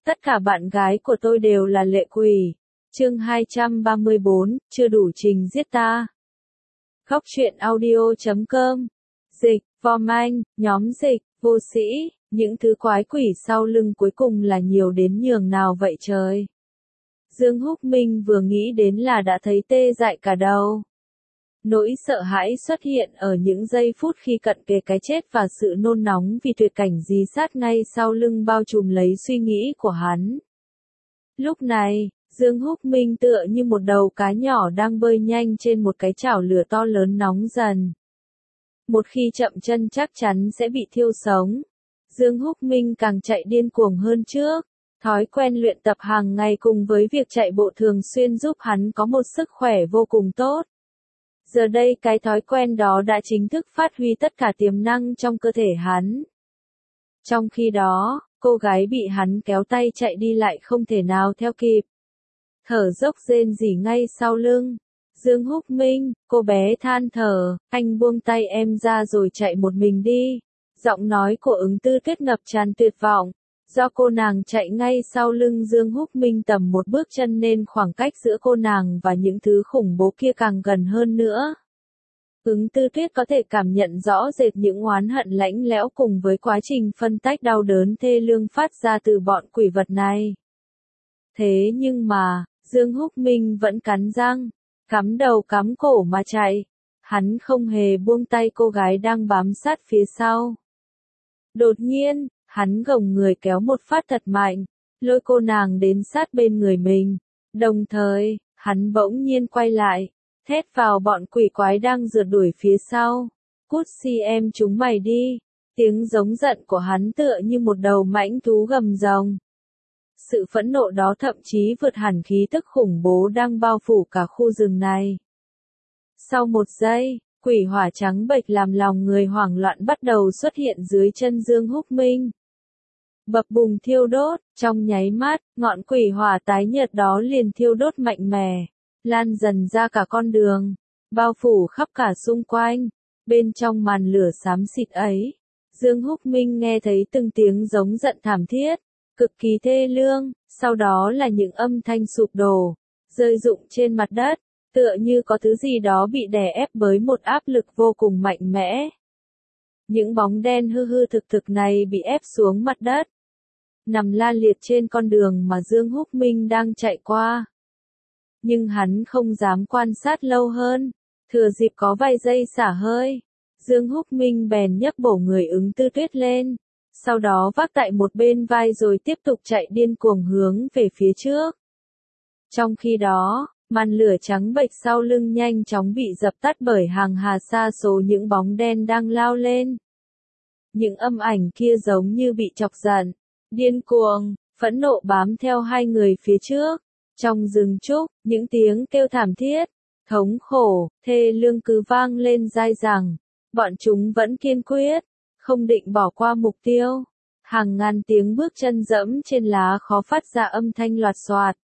Tất cả bạn gái của tôi đều là lệ quỷ. Chương 234, chưa đủ trình giết ta. Góc truyện audio.com. Dịch, Vom Anh, nhóm dịch, vô sĩ, những thứ quái quỷ sau lưng cuối cùng là nhiều đến nhường nào vậy trời. Dương Húc Minh vừa nghĩ đến là đã thấy tê dại cả đầu. Nỗi sợ hãi xuất hiện ở những giây phút khi cận kề cái chết và sự nôn nóng vì tuyệt cảnh dí sát ngay sau lưng bao trùm lấy suy nghĩ của hắn. Lúc này, Dương Húc Minh tựa như một đầu cá nhỏ đang bơi nhanh trên một cái chảo lửa to lớn nóng dần. Một khi chậm chân chắc chắn sẽ bị thiêu sống. Dương Húc Minh càng chạy điên cuồng hơn trước. Thói quen luyện tập hàng ngày cùng với việc chạy bộ thường xuyên giúp hắn có một sức khỏe vô cùng tốt. Giờ đây cái thói quen đó đã chính thức phát huy tất cả tiềm năng trong cơ thể hắn. Trong khi đó, cô gái bị hắn kéo tay chạy đi lại không thể nào theo kịp. Thở dốc rên rỉ ngay sau lưng. Dương Húc Minh, cô bé than thở, anh buông tay em ra rồi chạy một mình đi. Giọng nói của Ứng Tư Tuyết ngập tràn tuyệt vọng. Do cô nàng chạy ngay sau lưng Dương Húc Minh tầm một bước chân nên khoảng cách giữa cô nàng và những thứ khủng bố kia càng gần hơn nữa. Ứng Tư Tuyết có thể cảm nhận rõ rệt những oán hận lạnh lẽo cùng với quá trình phân tách đau đớn thê lương phát ra từ bọn quỷ vật này. Thế nhưng mà, Dương Húc Minh vẫn cắn răng, cắm đầu cắm cổ mà chạy. Hắn không hề buông tay cô gái đang bám sát phía sau. Đột nhiên, hắn gồng người kéo một phát thật mạnh, lôi cô nàng đến sát bên người mình. Đồng thời, hắn bỗng nhiên quay lại, thét vào bọn quỷ quái đang rượt đuổi phía sau. Cút xi em chúng mày đi. Tiếng giống giận của hắn tựa như một đầu mãnh thú gầm rồng. Sự phẫn nộ đó thậm chí vượt hẳn khí tức khủng bố đang bao phủ cả khu rừng này. Sau một giây, quỷ hỏa trắng bệch làm lòng người hoảng loạn bắt đầu xuất hiện dưới chân Dương Húc Minh. Bập bùng thiêu đốt, trong nháy mắt, ngọn quỷ hỏa tái nhợt đó liền thiêu đốt mạnh mẽ, lan dần ra cả con đường, bao phủ khắp cả xung quanh. Bên trong màn lửa xám xịt ấy, Dương Húc Minh nghe thấy từng tiếng giống giận thảm thiết, cực kỳ thê lương, sau đó là những âm thanh sụp đổ, rơi rụng trên mặt đất, tựa như có thứ gì đó bị đè ép bởi một áp lực vô cùng mạnh mẽ. Những bóng đen hư hư thực thực này bị ép xuống mặt đất, nằm la liệt trên con đường mà Dương Húc Minh đang chạy qua. Nhưng hắn không dám quan sát lâu hơn, thừa dịp có vài giây xả hơi, Dương Húc Minh bèn nhấc bổ người Ứng Tư Tuyết lên, sau đó vác tại một bên vai rồi tiếp tục chạy điên cuồng hướng về phía trước. Trong khi đó, màn lửa trắng bệch sau lưng nhanh chóng bị dập tắt bởi hàng hà sa số những bóng đen đang lao lên. Những âm ảnh kia giống như bị chọc giận, điên cuồng, phẫn nộ bám theo hai người phía trước. Trong rừng trúc, những tiếng kêu thảm thiết, thống khổ, thê lương cứ vang lên dai dẳng. Bọn chúng vẫn kiên quyết, không định bỏ qua mục tiêu. Hàng ngàn tiếng bước chân dẫm trên lá khó phát ra âm thanh loạt soạt.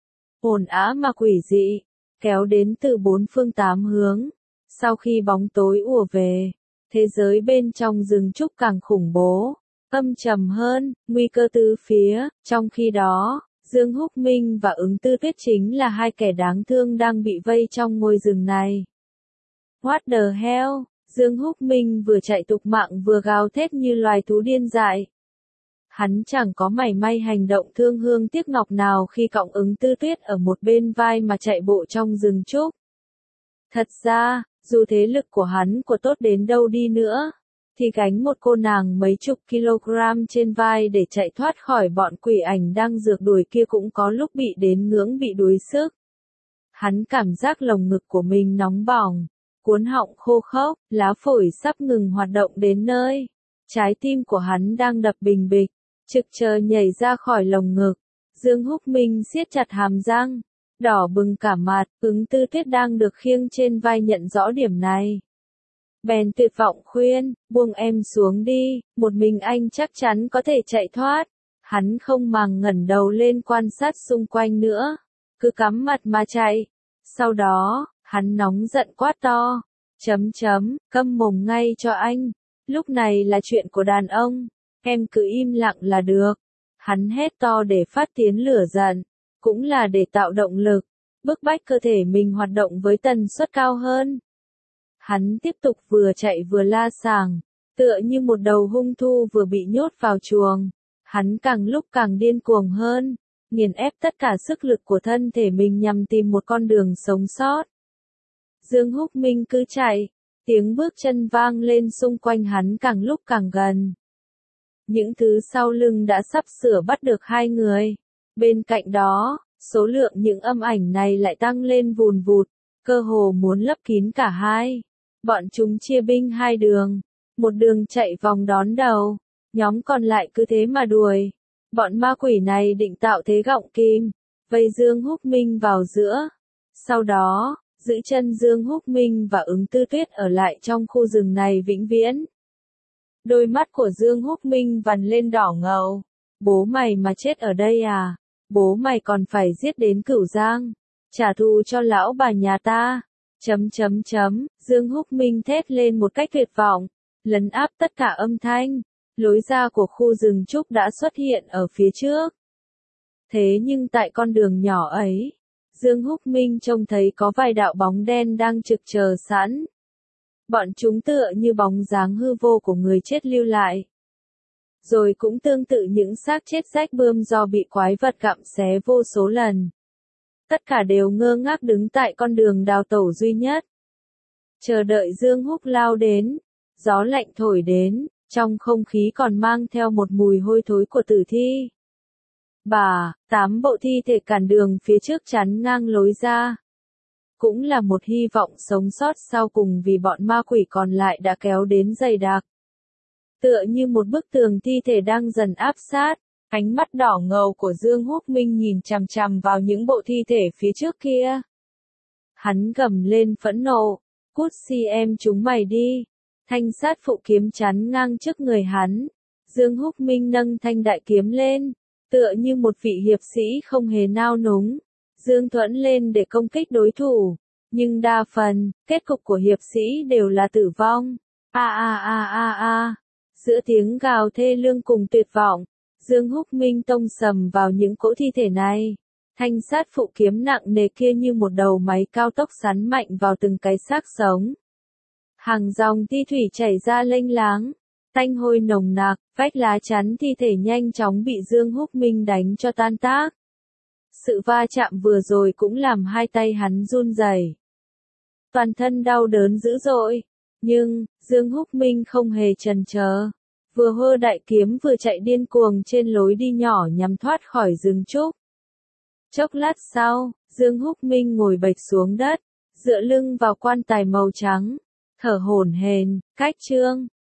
Ồn ào mà quỷ dị, kéo đến từ bốn phương tám hướng. Sau khi bóng tối ùa về, thế giới bên trong rừng trúc càng khủng bố, âm trầm hơn, nguy cơ tứ phía. Trong khi đó, Dương Húc Minh và Ứng Tư Tuyết chính là hai kẻ đáng thương đang bị vây trong ngôi rừng này. What the hell? Dương Húc Minh vừa chạy tục mạng vừa gào thét như loài thú điên dại. Hắn chẳng có mảy may hành động thương hương tiếc ngọc nào khi cõng Ứng Tư Tuyết ở một bên vai mà chạy bộ trong rừng trúc. Thật ra, dù thế lực của hắn có tốt đến đâu đi nữa, thì gánh một cô nàng mấy chục kg trên vai để chạy thoát khỏi bọn quỷ ảnh đang rượt đuổi kia cũng có lúc bị đến ngưỡng bị đuối sức. Hắn cảm giác lồng ngực của mình nóng bỏng, cuốn họng khô khốc, lá phổi sắp ngừng hoạt động đến nơi. Trái tim của hắn đang đập bình bịch, trực chờ nhảy ra khỏi lồng ngực. Dương Húc Minh siết chặt hàm răng, đỏ bừng cả mặt. Ứng Tư Tuyết đang được khiêng trên vai nhận rõ điểm này, bèn tuyệt vọng khuyên, buông em xuống đi, một mình anh chắc chắn có thể chạy thoát. Hắn không màng ngẩng đầu lên quan sát xung quanh nữa, cứ cắm mặt mà chạy. Sau đó, hắn nóng giận quát to, câm mồm ngay cho anh, lúc này là chuyện của đàn ông, em cứ im lặng là được. Hắn hét to để phát tiến lửa giận, cũng là để tạo động lực, bức bách cơ thể mình hoạt động với tần suất cao hơn. Hắn tiếp tục vừa chạy vừa la sàng, tựa như một đầu hung thú vừa bị nhốt vào chuồng. Hắn càng lúc càng điên cuồng hơn, nghiền ép tất cả sức lực của thân thể mình nhằm tìm một con đường sống sót. Dương Húc Minh cứ chạy, tiếng bước chân vang lên xung quanh hắn càng lúc càng gần. Những thứ sau lưng đã sắp sửa bắt được hai người. Bên cạnh đó, số lượng những âm ảnh này lại tăng lên vùn vụt, cơ hồ muốn lấp kín cả hai. Bọn chúng chia binh hai đường, một đường chạy vòng đón đầu, nhóm còn lại cứ thế mà đuổi. Bọn ma quỷ này định tạo thế gọng kìm, vây Dương Húc Minh vào giữa. Sau đó, giữ chân Dương Húc Minh và Ứng Tư Tuyết ở lại trong khu rừng này vĩnh viễn. Đôi mắt của Dương Húc Minh vằn lên đỏ ngầu. Bố mày mà chết ở đây à? Bố mày còn phải giết đến Cửu Giang, trả thù cho lão bà nhà ta. Dương Húc Minh thét lên một cách tuyệt vọng, lấn áp tất cả âm thanh. Lối ra của khu rừng trúc đã xuất hiện ở phía trước. Thế nhưng tại con đường nhỏ ấy, Dương Húc Minh trông thấy có vài đạo bóng đen đang trực chờ sẵn. Bọn chúng tựa như bóng dáng hư vô của người chết lưu lại. Rồi cũng tương tự những xác chết rách bươm do bị quái vật gặm xé vô số lần. Tất cả đều ngơ ngác đứng tại con đường đào tẩu duy nhất. Chờ đợi Dương Húc lao đến, gió lạnh thổi đến, trong không khí còn mang theo một mùi hôi thối của tử thi. 8 bộ thi thể cản đường phía trước chắn ngang lối ra. Cũng là một hy vọng sống sót sau cùng vì bọn ma quỷ còn lại đã kéo đến dày đặc. Tựa như một bức tường thi thể đang dần áp sát, ánh mắt đỏ ngầu của Dương Húc Minh nhìn chằm chằm vào những bộ thi thể phía trước kia. Hắn gầm lên phẫn nộ, cút xi em chúng mày đi. Thanh sát phụ kiếm chắn ngang trước người hắn. Dương Húc Minh nâng thanh đại kiếm lên, tựa như một vị hiệp sĩ không hề nao núng. Dương thuẫn lên để công kích đối thủ, nhưng đa phần, kết cục của hiệp sĩ đều là tử vong. Giữa tiếng gào thê lương cùng tuyệt vọng, Dương Húc Minh tông sầm vào những cỗ thi thể này. Thanh sát phụ kiếm nặng nề kia như một đầu máy cao tốc sắn mạnh vào từng cái xác sống. Hàng dòng thi thủy chảy ra lênh láng, tanh hôi nồng nặc, vách lá chắn thi thể nhanh chóng bị Dương Húc Minh đánh cho tan tác. Sự va chạm vừa rồi cũng làm hai tay hắn run rẩy. Toàn thân đau đớn dữ dội, nhưng Dương Húc Minh không hề chần chờ, vừa hơ đại kiếm vừa chạy điên cuồng trên lối đi nhỏ nhằm thoát khỏi rừng trúc. Chốc lát sau, Dương Húc Minh ngồi bệt xuống đất, dựa lưng vào quan tài màu trắng, thở hổn hển, cách chương